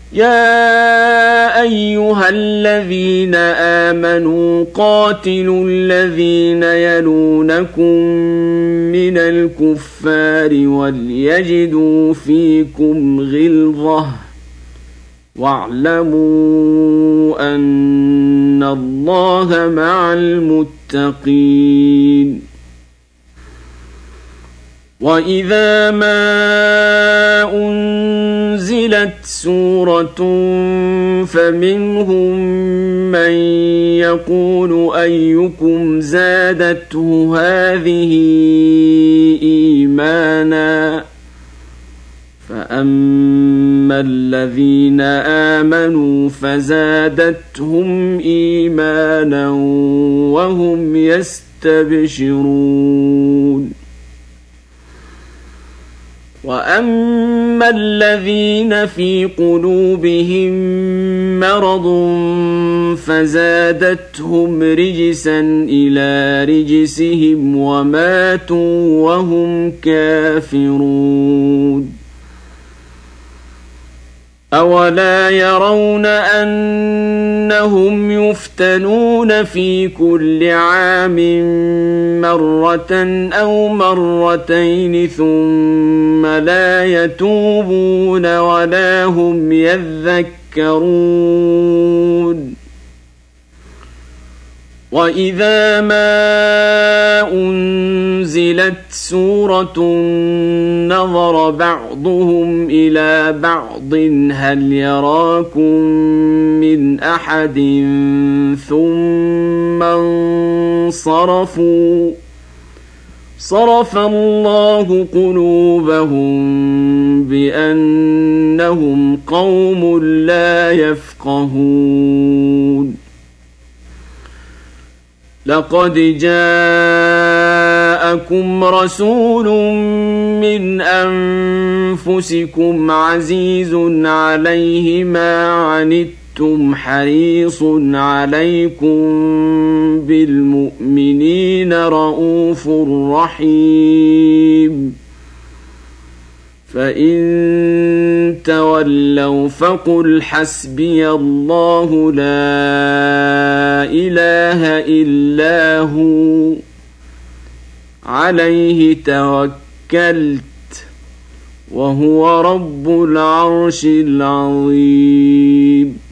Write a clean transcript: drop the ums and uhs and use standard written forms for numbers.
يا أيها الذين آمنوا قاتلوا الذين يلونكم من الكفار وليجدوا فيكم غلظة واعلموا أن الله مع المتقين. وإذا ما أنزلت سورة فمنهم من يقول أيكم زادته هذه إيمانا فأما الذين آمنوا فزادتهم إيمانا وهم يستبشرون. وأما الذين في قلوبهم مرض فزادتهم رجسا إلى رجسهم وماتوا وهم كافرون. أولا يرون أنهم يفتنون في كل عام مرة أو مرتين ثم لا يتوبون ولا هم يذكرون. وإذا ما أنزلت سورة نظر بعضهم إلى بعض هل يراكم من أحد ثم انصرفوا صرف الله قلوبهم بأنهم قوم لا يفقهون. لقد جاءكم رسول من أنفسكم عزيز عليه ما عنتم حريص عليكم بالمؤمنين رؤوف رحيم. فإن تولوا فقل حسبي الله لا إله إلا هو عليه توكلت وهو رب العرش العظيم.